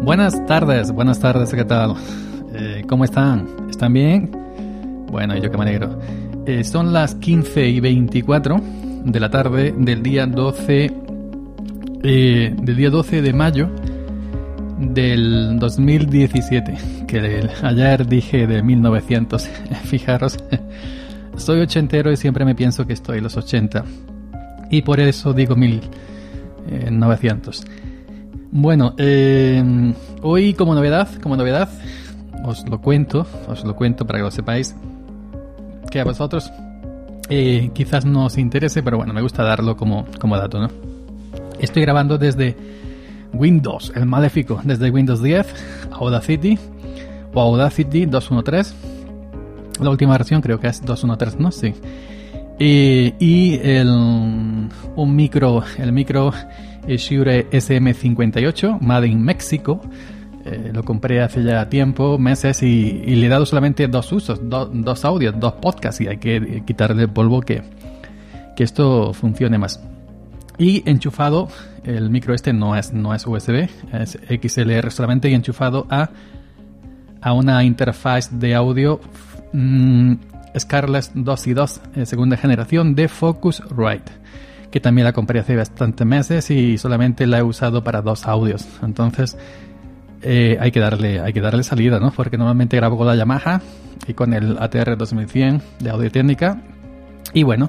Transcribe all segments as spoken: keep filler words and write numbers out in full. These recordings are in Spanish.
Buenas tardes, buenas tardes, ¿qué tal? Eh, ¿Cómo están? ¿Están bien? Bueno, yo que me alegro. Eh, son las quince y veinticuatro de la tarde del día doce, eh, del día doce de mayo del dos mil diecisiete, que el, ayer dije de mil novecientos. Fijaros, soy ochentero y siempre me pienso que estoy en los ochenta y por eso digo mil novecientos. Bueno, eh, hoy como novedad, como novedad, os lo cuento, os lo cuento para que lo sepáis, que a vosotros eh, quizás no os interese, pero bueno, me gusta darlo como, como dato, ¿no? Estoy grabando desde Windows, el maléfico, desde Windows diez, Audacity, o Audacity dos punto trece, la última versión creo que es dos punto trece, ¿no? Sí. Eh, y el, un micro, el micro Shure S M cincuenta y ocho, Made in México. Eh, lo compré hace ya tiempo, meses, y, y le he dado solamente dos usos, do, dos audios, dos podcasts, y hay que quitarle el polvo que, que esto funcione más. Y enchufado, el micro este no es, no es U S B, es X L R solamente, y enchufado a, a una interfaz de audio mmm, Scarlett dos y dos, eh, segunda generación de Focusrite, que también la compré hace bastantes meses y solamente la he usado para dos audios. Entonces eh, hay que darle hay que darle salida, ¿no? Porque normalmente grabo con la Yamaha y con el A T R dos mil cien de Audio Técnica. Y bueno,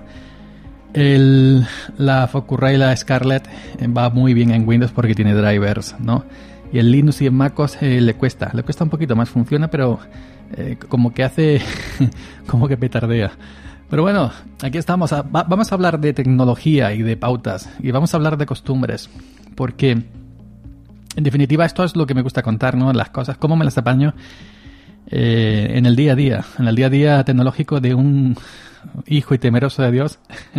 el, la Focusrite, la Scarlett, eh, va muy bien en Windows porque tiene drivers, ¿no? Y en Linux y en MacOS eh, le cuesta, le cuesta un poquito más, funciona, pero eh, como que hace, como que petardea. Pero bueno, aquí estamos. A, va, vamos a hablar de tecnología y de pautas, y vamos a hablar de costumbres, porque en definitiva esto es lo que me gusta contar, ¿no? Las cosas, cómo me las apaño eh, en el día a día, en el día a día tecnológico de un hijo y temeroso de Dios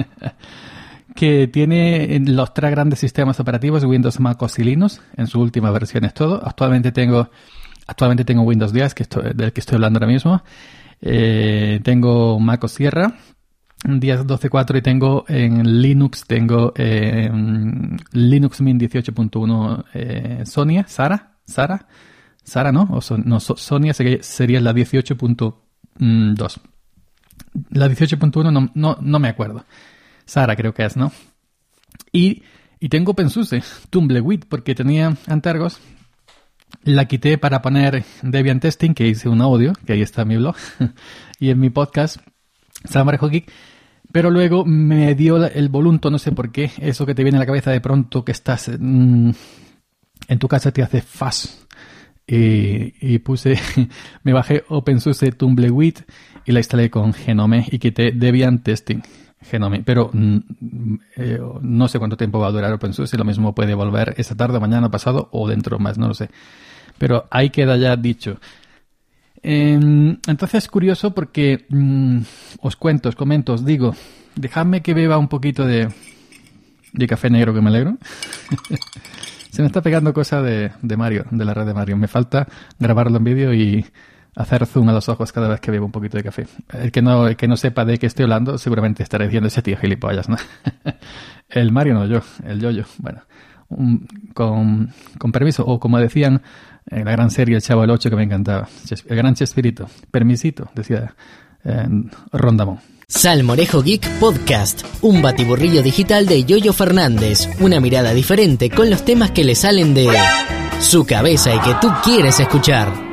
que tiene los tres grandes sistemas operativos, Windows, MacOS y Linux, en sus últimas versiones todo. Actualmente tengo, actualmente tengo Windows diez, que estoy, del que estoy hablando ahora mismo. Eh, tengo MacOS Sierra diez doce punto cuatro, y tengo en Linux, tengo eh, Linux Mint dieciocho punto uno eh, Sonia, Sara, Sara, Sara no, o son, no so, Sonia sería, sería la dieciocho punto dos. La dieciocho punto uno no, no, no me acuerdo. Sara creo que es, ¿no? Y, y tengo OpenSUSE, Tumbleweed, porque tenía Antergos. La quité para poner Debian Testing, que hice un audio, que ahí está en mi blog, y en mi podcast, Salmorejo Geek. Pero luego me dio el volunto, no sé por qué, eso que te viene a la cabeza de pronto, que estás mmm, en tu casa, te hace fast. Y, y puse, me bajé OpenSUSE Tumbleweed y la instalé con Genome y quité Debian Testing. Genome, pero eh, no sé cuánto tiempo va a durar OpenSUSE, lo mismo puede volver esta tarde, mañana, pasado o dentro más, no lo sé. Pero ahí queda ya dicho. Eh, entonces es curioso porque mm, os cuento, os comento, os digo, dejadme que beba un poquito de, de café negro, que me alegro. Se me está pegando cosa de, de Mario, de la red de Mario. Me falta grabarlo en vídeo y hacer zoom a los ojos cada vez que bebo un poquito de café. El que no, el que no sepa de qué estoy hablando seguramente estará diciendo ese tío gilipollas, ¿no? El Mario no, yo, el yo-yo. Bueno, un, con, con permiso, o como decían en la gran serie El Chavo del Ocho, que me encantaba, el gran Chespirito, permisito, decía eh, Rondamón. Salmorejo Geek Podcast, un batiburrillo digital de Yoyo Fernández, una mirada diferente con los temas que le salen de su cabeza y que tú quieres escuchar.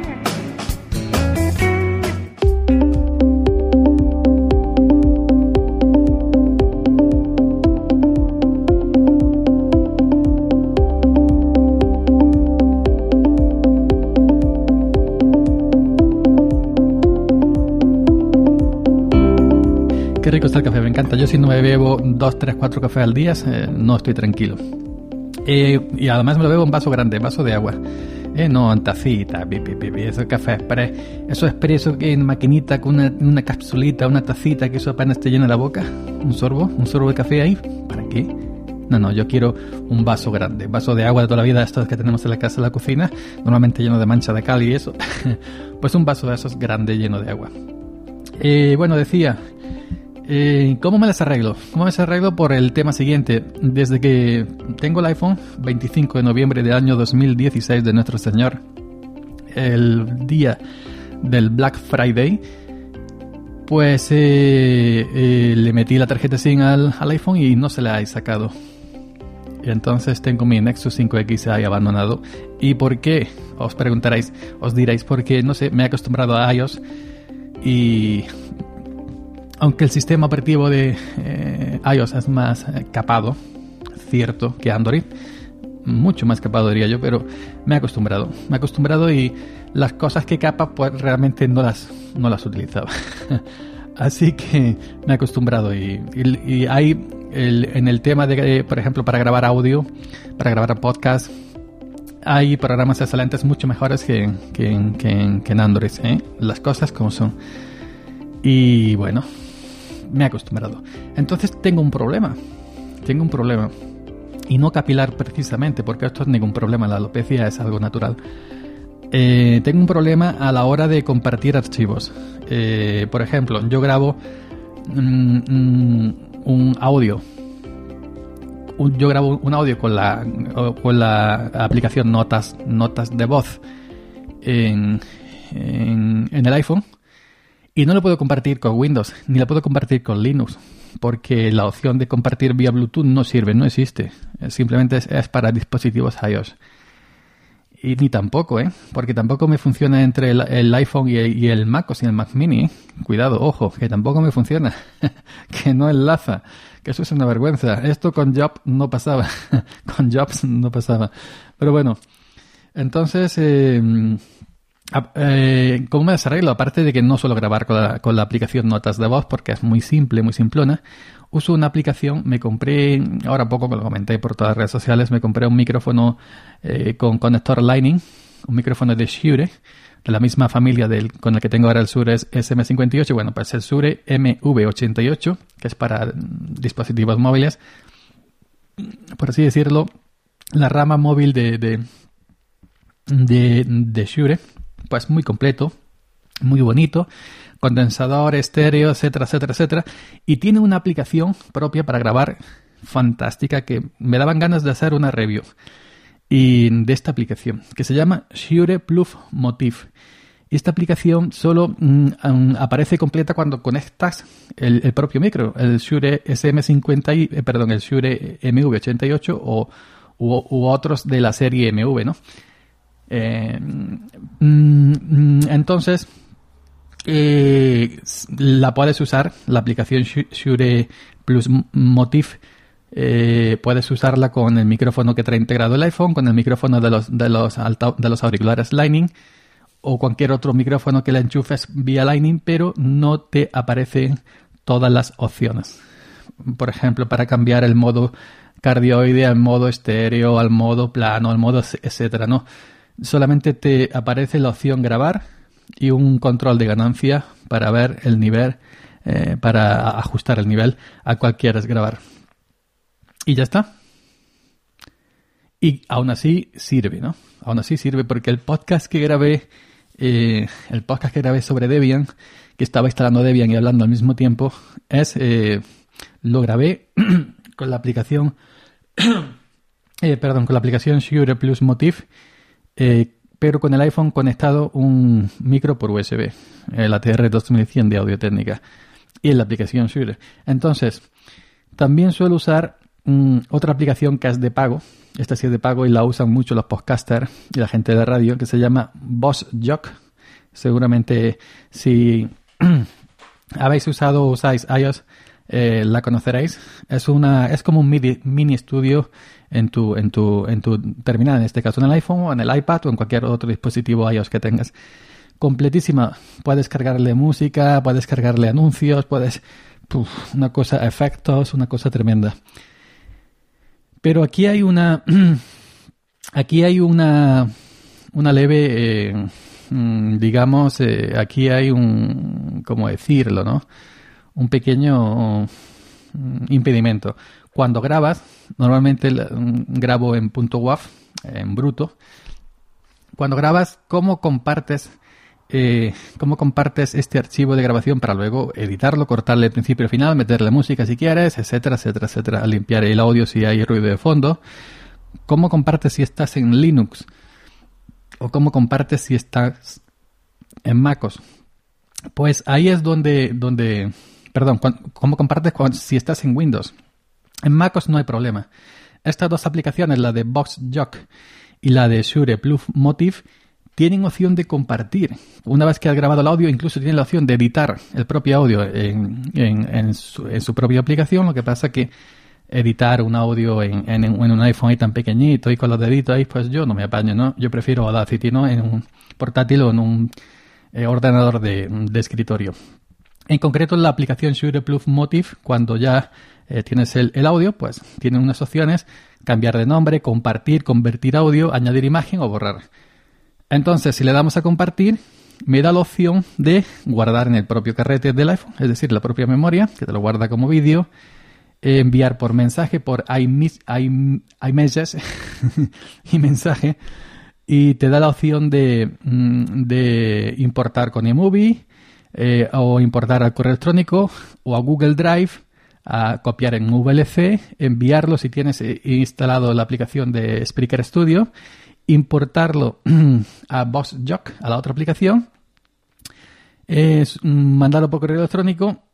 Qué rico está el café, me encanta. Yo si no me bebo dos, tres, cuatro cafés al día, eh, no estoy tranquilo. Eh, y además me lo bebo en vaso grande, vaso de agua. Eh, no, en tacita, pi, pi, pi, pi, eso es café express. Eso es expreso que en maquinita con una, una capsulita, una tacita que eso apenas te llena la boca. Un sorbo, un sorbo de café ahí. ¿Para qué? No, no, yo quiero un vaso grande. Vaso de agua de toda la vida, estos que tenemos en la casa, en la cocina, normalmente lleno de mancha de cal y eso. Pues un vaso de esos grande lleno de agua. Eh, bueno, decía Eh, ¿Cómo me las arreglo? ¿Cómo me las arreglo? Por el tema siguiente. Desde que tengo el iPhone, veinticinco de noviembre del año dos mil dieciséis de nuestro Señor, el día del Black Friday, pues eh, eh, le metí la tarjeta SIM al, al iPhone y no se la he sacado. Entonces tengo mi Nexus cinco X ahí abandonado. ¿Y por qué? Os preguntaréis, os diréis, porque no sé, me he acostumbrado a iOS y aunque el sistema operativo de eh, iOS es más eh, capado, cierto, que Android, mucho más capado diría yo, pero me he acostumbrado, me he acostumbrado y las cosas que capa pues realmente no las, no las utilizaba. Así que me he acostumbrado y, y, y hay el, en el tema de, eh, por ejemplo, para grabar audio, para grabar podcast, hay programas excelentes mucho mejores que, que, que, que en Android, ¿eh? Las cosas como son. Y bueno, me he acostumbrado. Entonces tengo un problema, tengo un problema. Y no capilar precisamente, porque esto es ningún problema, la alopecia es algo natural. Eh, tengo un problema a la hora de compartir archivos. Eh, por ejemplo, yo grabo mm, mm, un audio. Un, yo grabo un audio con la, con la aplicación Notas, Notas de voz en, en, en el iPhone. Y no lo puedo compartir con Windows, ni lo puedo compartir con Linux, porque la opción de compartir vía Bluetooth no sirve, no existe. Simplemente es, es para dispositivos iOS. Y ni tampoco, ¿eh? Porque tampoco me funciona entre el, el iPhone y el, y el Mac o sin el Mac Mini. Cuidado, ojo, que tampoco me funciona. Que no enlaza. Que eso es una vergüenza. Esto con Jobs no pasaba. Con Jobs no pasaba. Pero bueno, entonces... Eh, Eh, ¿Cómo me desarreglo? Aparte de que no suelo grabar con la, con la aplicación Notas de voz porque es muy simple, muy simplona, uso una aplicación, me compré, ahora poco que lo comenté por todas las redes sociales, me compré un micrófono eh, con conector Lightning, un micrófono de Shure, de la misma familia del, con el que tengo ahora el Shure S M cincuenta y ocho, bueno, pues el Shure M V ochenta y ocho, que es para dispositivos móviles, por así decirlo, la rama móvil de, de, de, de Shure. Pues muy completo, muy bonito, condensador, estéreo, etcétera, etcétera, etcétera. Y tiene una aplicación propia para grabar fantástica que me daban ganas de hacer una review y de esta aplicación que se llama Shure Plus Motif. Y esta aplicación solo mm, aparece completa cuando conectas el, el propio micro, el Shure S M cincuenta y, eh, perdón, el Shure M V ochenta y ocho o u, u otros de la serie M V, ¿no? Eh, entonces eh, la puedes usar, la aplicación Shure Plus Motif, eh, puedes usarla con el micrófono que trae integrado el iPhone, con el micrófono de los, de los, alta, de los auriculares Lightning o cualquier otro micrófono que le enchufes vía Lightning, pero no te aparecen todas las opciones. Por ejemplo, para cambiar el modo cardioide al modo estéreo, al modo plano, al modo etcétera, ¿no? Solamente te aparece la opción grabar y un control de ganancia para ver el nivel, eh, para ajustar el nivel a cual quieres grabar. Y ya está. Y aún así sirve, ¿no? Aún así sirve porque el podcast que grabé, eh, el podcast que grabé sobre Debian, que estaba instalando Debian y hablando al mismo tiempo, es eh, lo grabé con la aplicación, eh, perdón, con la aplicación Shure Plus Motif. Eh, pero con el iPhone conectado un micro por U S B, el A T R dos mil cien de Audio Técnica y en la aplicación Shure. Entonces, también suelo usar um, otra aplicación que es de pago, esta sí es de pago y la usan mucho los podcasters y la gente de radio, que se llama BossJock. Seguramente si habéis usado o usáis iOS, eh, la conoceréis. Es una, es como un mini, mini estudio en tu, en tu, en tu terminal, en este caso en el iPhone o en el iPad o en cualquier otro dispositivo iOS que tengas. Completísima. Puedes cargarle música, puedes cargarle anuncios, puedes, puf, una cosa, efectos, una cosa tremenda. Pero aquí hay una, aquí hay una, una leve, eh, digamos, eh, aquí hay un, ¿cómo decirlo, no? Un pequeño impedimento. Cuando grabas, normalmente grabo en .wav, en bruto. Cuando grabas, ¿cómo compartes eh, cómo compartes este archivo de grabación para luego editarlo, cortarle el principio y el final, meterle música si quieres, etcétera, etcétera, etcétera, limpiar el audio si hay ruido de fondo. Cómo compartes si estás en Linux o cómo compartes si estás en MacOS. Pues ahí es donde, donde perdón, cómo compartes cuando, si estás en Windows. En MacOS no hay problema. Estas dos aplicaciones, la de VoxJock y la de Shure Plus Motive, tienen opción de compartir. Una vez que has grabado el audio, incluso tienen la opción de editar el propio audio en, en, en, su, en su propia aplicación. Lo que pasa que editar un audio en, en, en un iPhone ahí tan pequeñito y con los deditos ahí, pues yo no me apaño, ¿no? Yo prefiero Audacity, ¿no? En un portátil o en un eh, ordenador de, de escritorio. En concreto, la aplicación Shure Plus Motive, cuando ya eh, tienes el, el audio, pues tiene unas opciones: cambiar de nombre, compartir, convertir audio, añadir imagen o borrar. Entonces, si le damos a compartir, me da la opción de guardar en el propio carrete del iPhone, es decir, la propia memoria, que te lo guarda como vídeo, eh, enviar por mensaje, por iMessage y mensaje, y te da la opción de, de importar con eMovie, Eh, o importar al correo electrónico o a Google Drive, a copiar en V L C, enviarlo si tienes instalado la aplicación de Spreaker Studio, importarlo a VoxJock, a la otra aplicación, es mandarlo por correo electrónico,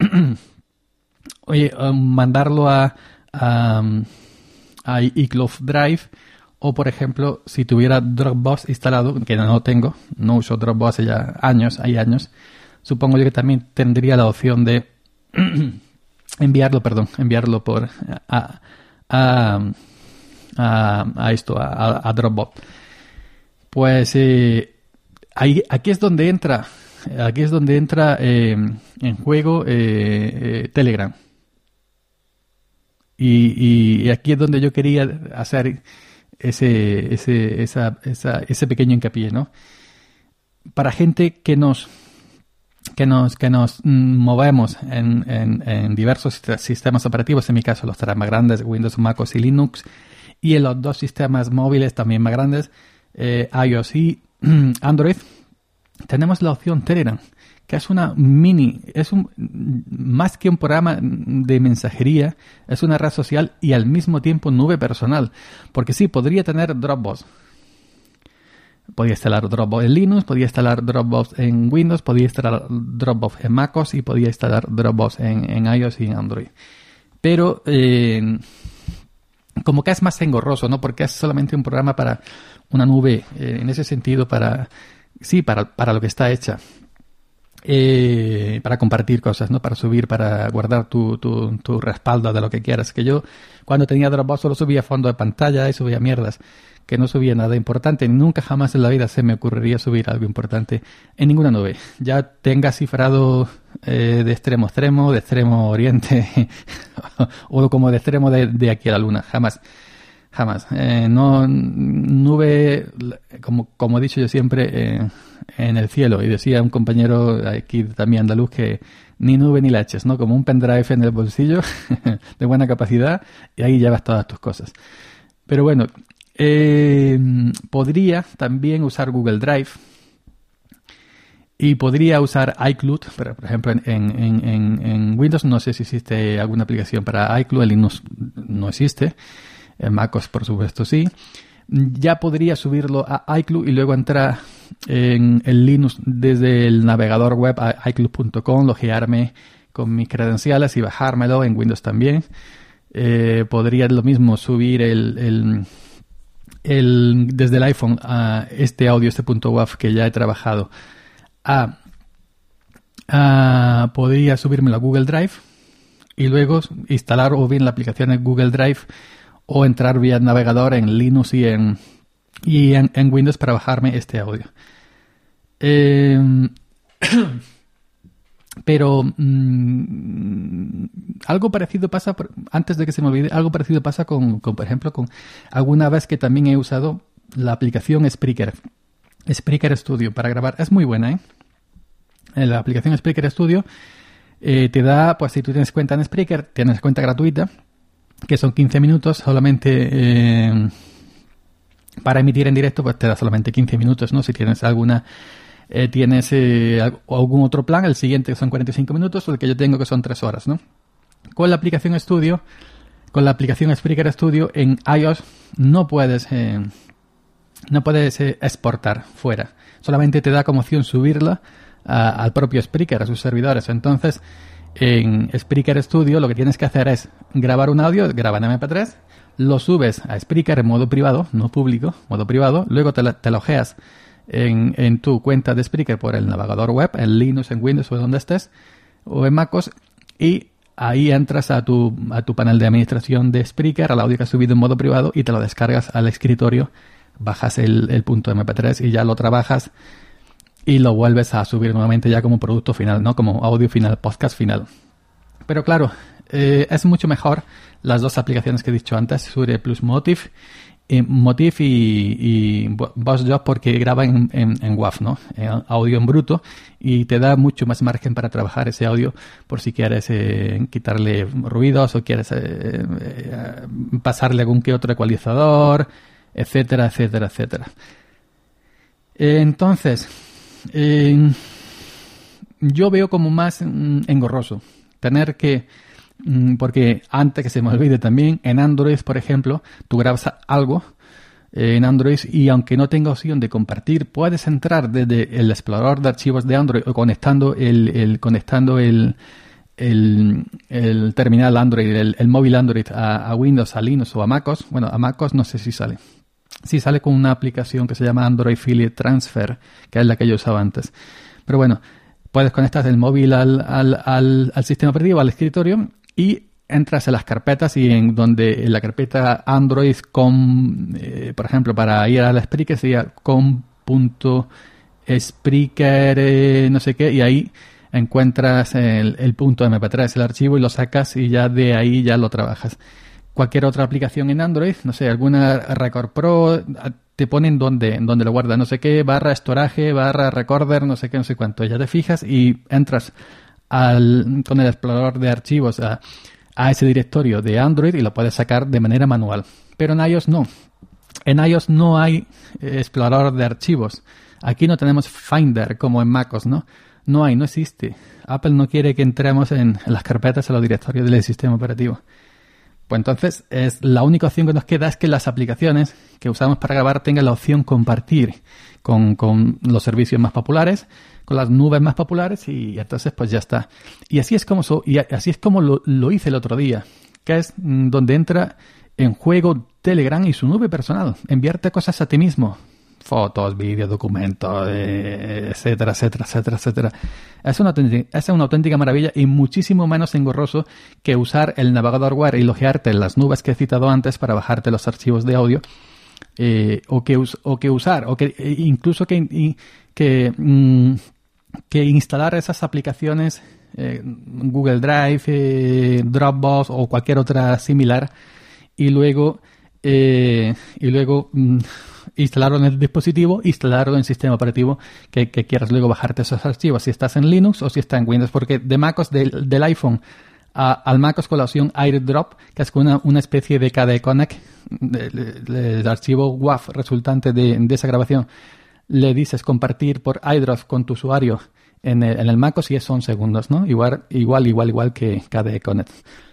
oye, mandarlo a, a, a iCloud Drive, o por ejemplo, si tuviera Dropbox instalado, que no tengo, no uso Dropbox ya años, hay años, supongo yo que también tendría la opción de enviarlo, perdón, enviarlo por a, a, a, a esto, a, a Dropbox. Pues eh, ahí, aquí es donde entra, aquí es donde entra eh, en juego eh, eh, Telegram. Y, y aquí es donde yo quería hacer ese, ese, esa, esa, ese pequeño hincapié, ¿no? Para gente que nos que nos que nos movemos en, en, en diversos sistemas operativos, en mi caso los tres más grandes, Windows, MacOS y Linux, y en los dos sistemas móviles también más grandes, eh, iOS y Android, tenemos la opción Telegram, que es una mini, es un más que un programa de mensajería, es una red social y al mismo tiempo nube personal, porque sí, podría tener Dropbox. Podía instalar Dropbox en Linux, podía instalar Dropbox en Windows, podía instalar Dropbox en MacOS y podía instalar Dropbox en, en iOS y en Android. Pero eh, como que es más engorroso, ¿no? Porque es solamente un programa para una nube, eh, en ese sentido, para sí, para, para lo que está hecha. Eh, para compartir cosas, ¿no? Para subir, para guardar tu, tu, tu respaldo de lo que quieras. Que yo, cuando tenía Dropbox, solo subía fondo de pantalla y subía mierdas, que no subía nada importante. Nunca jamás en la vida se me ocurriría subir algo importante en ninguna nube. Ya tenga cifrado eh, de extremo a extremo, de extremo a oriente, o como de extremo de, de aquí a la luna. Jamás. Jamás. Eh, no, nube, como, como he dicho yo siempre, eh, en el cielo. Y decía un compañero aquí también andaluz que ni nube ni leches, ¿no? Como un pendrive en el bolsillo de buena capacidad y ahí llevas todas tus cosas. Pero bueno, eh, podría también usar Google Drive y podría usar iCloud, pero por ejemplo en, en, en, en Windows no sé si existe alguna aplicación para iCloud, en Linux no existe. En MacOS, por supuesto, sí. Ya podría subirlo a iCloud y luego entrar en el Linux desde el navegador web a iCloud punto com, loguearme con mis credenciales y bajármelo en Windows también. Eh, podría lo mismo subir el, el, el desde el iPhone a este audio, este punto .wav que ya he trabajado. A, a, podría subírmelo a Google Drive y luego instalar o bien la aplicación en Google Drive o entrar vía navegador en Linux y en, y en, en Windows para bajarme este audio. Eh, pero mmm, algo parecido pasa, antes de que se me olvide, algo parecido pasa con, con, por ejemplo, con alguna vez que también he usado la aplicación Spreaker. Spreaker Studio para grabar. Es muy buena, ¿eh? La aplicación Spreaker Studio eh, te da, pues si tú tienes cuenta en Spreaker, tienes cuenta gratuita, que son quince minutos solamente eh, para emitir en directo, pues te da solamente quince minutos, ¿no? Si tienes alguna eh, tienes eh, algún otro plan, el siguiente son cuarenta y cinco minutos, o el que yo tengo que son tres horas, ¿no? Con la aplicación Studio, con la aplicación Spreaker Studio en iOS no puedes, eh, no puedes eh, exportar fuera. Solamente te da como opción subirla a, al propio Spreaker, a sus servidores. Entonces, en Spreaker Studio lo que tienes que hacer es grabar un audio, graba en eme pe tres, lo subes a Spreaker en modo privado, no público, modo privado, luego te, te logueas en, en tu cuenta de Spreaker por el navegador web, en Linux, en Windows o donde estés, o en MacOS, y ahí entras a tu, a tu panel de administración de Spreaker, al audio que has subido en modo privado, y te lo descargas al escritorio, bajas el, el punto eme pe tres y ya lo trabajas y lo vuelves a subir nuevamente ya como producto final, ¿no? Como audio final, podcast final. Pero claro, eh, es mucho mejor las dos aplicaciones que he dicho antes, Shure plus Motif, eh, Motif y, y BossJob, porque graba en, en, en W A V, ¿no? En audio en bruto, y te da mucho más margen para trabajar ese audio por si quieres eh, quitarle ruidos o quieres eh, eh, pasarle algún que otro ecualizador, etcétera, etcétera, etcétera. Eh, entonces, eh, yo veo como más mm, engorroso tener que, mm, porque antes que se me olvide también, en Android, por ejemplo, tú grabas algo eh, en Android y aunque no tenga opción de compartir, puedes entrar desde el explorador de archivos de Android o conectando el, el conectando el El, el terminal Android, el, el móvil Android a, a Windows, a Linux o a MacOS. Bueno, a MacOS no sé si sale. Sí sale con una aplicación que se llama Android Affiliate Transfer, que es la que yo usaba antes. Pero bueno, puedes conectar el móvil al, al, al, al sistema operativo, al escritorio, y entras en las carpetas y en donde en la carpeta Android com, eh, por ejemplo, para ir a la Spreaker sería com.spreaker eh, no sé qué, y ahí encuentras el, el punto eme pe tres, el archivo, y lo sacas y ya de ahí ya lo trabajas. Cualquier otra aplicación en Android, no sé, alguna Record Pro, te ponen donde, donde lo guarda, no sé qué, barra storage, barra recorder, no sé qué, no sé cuánto. Ya te fijas y entras al, con el explorador de archivos a, a ese directorio de Android y lo puedes sacar de manera manual. Pero en iOS no. En iOS no hay explorador de archivos. Aquí no tenemos Finder como en MacOS, ¿no? No hay, no existe. Apple no quiere que entremos en, en las carpetas, en los directorios del sistema operativo. Pues entonces, es la única opción que nos queda es que las aplicaciones que usamos para grabar tengan la opción compartir con, con los servicios más populares, con las nubes más populares, y entonces pues ya está. Y así es como, so, y así es como lo, lo hice el otro día, que es mm, donde entra en juego Telegram y su nube personal. Enviarte cosas a ti mismo. Fotos, vídeos, documentos, eh, etcétera, etcétera, etcétera, etcétera. Es una, es una auténtica maravilla y muchísimo menos engorroso que usar el navegador web y loguearte en las nubes que he citado antes para bajarte los archivos de audio, eh, o, que us, o que usar, o que eh, incluso que, y, que, mm, que instalar esas aplicaciones, eh, Google Drive, eh, Dropbox o cualquier otra similar, y luego, eh, y luego mm, instalarlo en el dispositivo, instalarlo en el sistema operativo que, que quieras luego bajarte esos archivos, si estás en Linux o si estás en Windows, porque de MacOS, del, del iPhone a, al MacOS con la opción AirDrop, que es una, una especie de K D Connect, el archivo W A V resultante de, de esa grabación, le dices compartir por AirDrop con tu usuario en el, en el MacOS y es son segundos, ¿no? Igual, igual, igual, igual que K D Connect.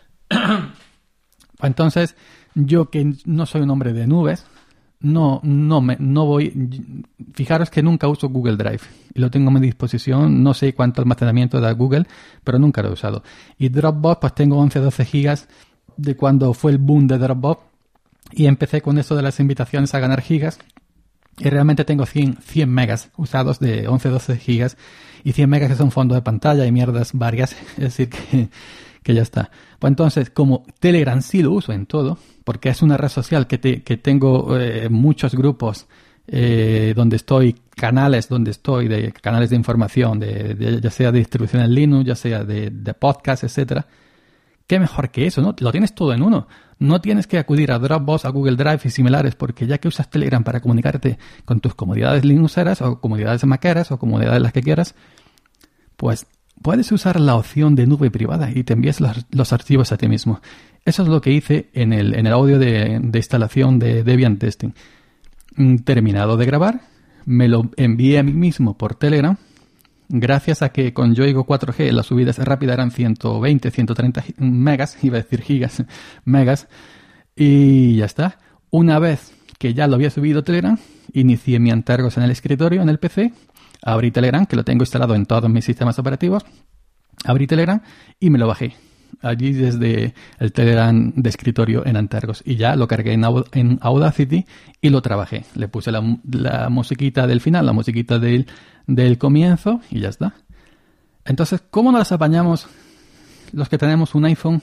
Entonces, yo que no soy un hombre de nubes, No, no me, no voy. Fijaros que nunca uso Google Drive y lo tengo a mi disposición. No sé cuánto almacenamiento da Google, pero nunca lo he usado. Y Dropbox, pues tengo once doce gigas de cuando fue el boom de Dropbox y empecé con esto de las invitaciones a ganar gigas. Y realmente tengo cien, cien megas usados de once doce gigas y cien megas que son fondos de pantalla y mierdas varias. Es decir, que, que ya está. Pues entonces, como Telegram sí lo uso en todo, porque es una red social que, te, que tengo eh, muchos grupos eh, donde estoy, canales donde estoy, de canales de información, de, de, ya sea de distribución en Linux, ya sea de, de podcast, etcétera. ¿Qué mejor que eso, no? Lo tienes todo en uno. No tienes que acudir a Dropbox, a Google Drive y similares, porque ya que usas Telegram para comunicarte con tus comodidades linuxeras o comodidades maceras o comodidades las que quieras, pues puedes usar la opción de nube privada y te envías los, los archivos a ti mismo. Eso es lo que hice en el, en el audio de, de instalación de Debian Testing. Terminado de grabar, me lo envié a mí mismo por Telegram, gracias a que con Yoigo cuatro G las subidas rápidas eran ciento veinte, ciento treinta megas, iba a decir gigas, megas, y ya está. Una vez que ya lo había subido a Telegram, inicié mi Antergos en el escritorio, en el P C, abrí Telegram, que lo tengo instalado en todos mis sistemas operativos, abrí Telegram y me lo bajé allí desde el Telegram de escritorio en Antergos, y ya lo cargué en, Aud- en Audacity y lo trabajé. Le puse la, la musiquita del final, la musiquita del, del comienzo y ya está. Entonces, ¿cómo nos apañamos los que tenemos un iPhone?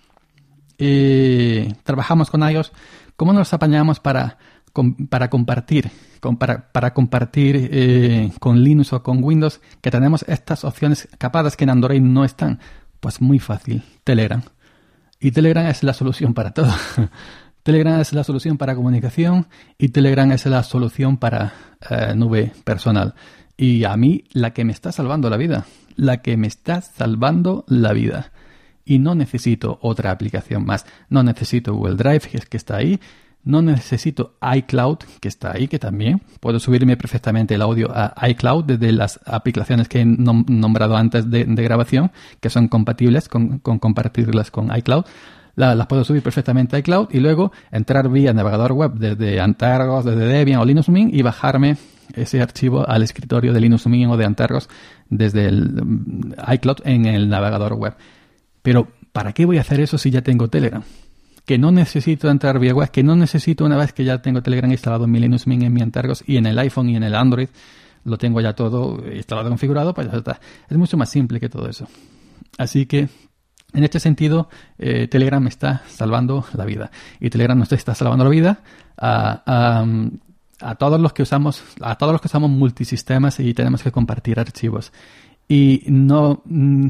Eh, trabajamos con iOS. ¿Cómo nos apañamos para, com, para compartir, com, para, para compartir eh, con Linux o con Windows, que tenemos estas opciones capadas que en Android no están? Pues muy fácil, Telegram. Y Telegram es la solución para todo. Telegram es la solución para comunicación y Telegram es la solución para eh, nube personal. Y a mí, la que me está salvando la vida. La que me está salvando la vida. Y no necesito otra aplicación más. No necesito Google Drive, que es que está ahí. No necesito iCloud, que está ahí, que también puedo subirme perfectamente el audio a iCloud desde las aplicaciones que he nom- nombrado antes de, de grabación, que son compatibles con, con compartirlas con iCloud. La, las puedo subir perfectamente a iCloud y luego entrar vía navegador web desde Antergos, desde Debian o Linux Mint y bajarme ese archivo al escritorio de Linux Mint o de Antergos desde el um, iCloud en el navegador web. Pero, ¿para qué voy a hacer eso si ya tengo Telegram? Que no necesito entrar vía web, que no necesito, una vez que ya tengo Telegram instalado en mi Linux Mint, en mi Antergos y en el iPhone y en el Android, lo tengo ya todo instalado, configurado, pues ya está. Es mucho más simple que todo eso. Así que, en este sentido, eh, Telegram me está salvando la vida. Y Telegram nos está salvando la vida a, a, a todos los que usamos, a todos los que usamos multisistemas y tenemos que compartir archivos. Y no,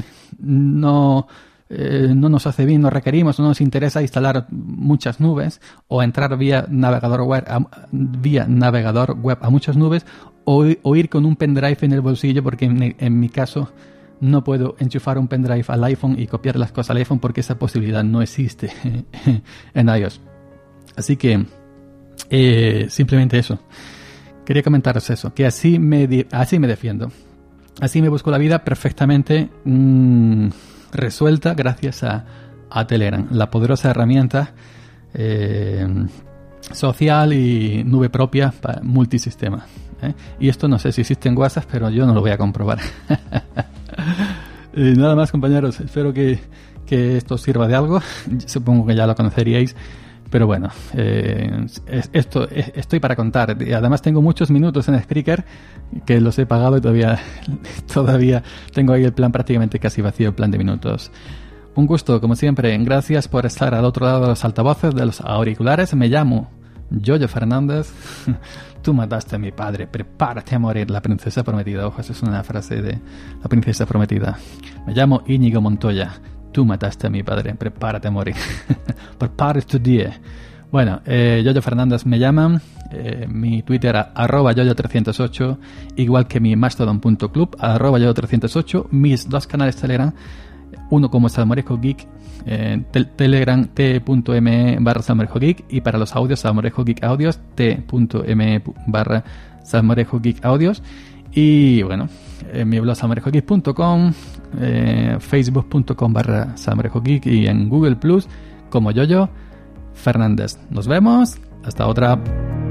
no, eh, no nos hace bien, no requerimos, no nos interesa instalar muchas nubes o entrar vía navegador web a, vía navegador web a muchas nubes o, o ir con un pendrive en el bolsillo, porque en, en mi caso no puedo enchufar un pendrive al iPhone y copiar las cosas al iPhone porque esa posibilidad no existe en iOS. Así que eh, simplemente eso. Quería comentaros eso, que así me, así me defiendo. Así me busco la vida perfectamente mmm, resuelta gracias a, a Telegram, la poderosa herramienta eh, social y nube propia para multisistema. ¿eh? Y esto no sé si existe en WhatsApp, pero yo no lo voy a comprobar. eh, nada más, compañeros. Espero que, que esto sirva de algo. Supongo que ya lo conoceríais. Pero bueno, eh, esto estoy para contar. Además tengo muchos minutos en Spreaker que los he pagado y todavía, todavía tengo ahí el plan prácticamente casi vacío, el plan de minutos. Un gusto, como siempre. Gracias por estar al otro lado de los altavoces, de los auriculares. Me llamo Yoyo Fernández. Tú mataste a mi padre, prepárate a morir. La princesa prometida. Ojo, esa es una frase de La princesa prometida. Me llamo Íñigo Montoya. Tú mataste a mi padre, prepárate a morir. Prepárate to die. Bueno, eh, Yoyo Fernández me llaman. Eh, mi Twitter arroba yoyo trescientos ocho, igual que mi mastodon punto club arroba yoyo trescientos ocho. Mis dos canales Telegram, uno como Salmorejo Geek, eh, te, Telegram t.me barra Salmorejo Geek, y para los audios Salmorejo Geek Audios t.me barra Salmorejo Geek Audios. Y bueno, en mi blog salmorejo geek punto com, eh, facebook punto com barra Salmorejo Geek y en Google Plus como Yoyo Fernández. Nos vemos, hasta otra.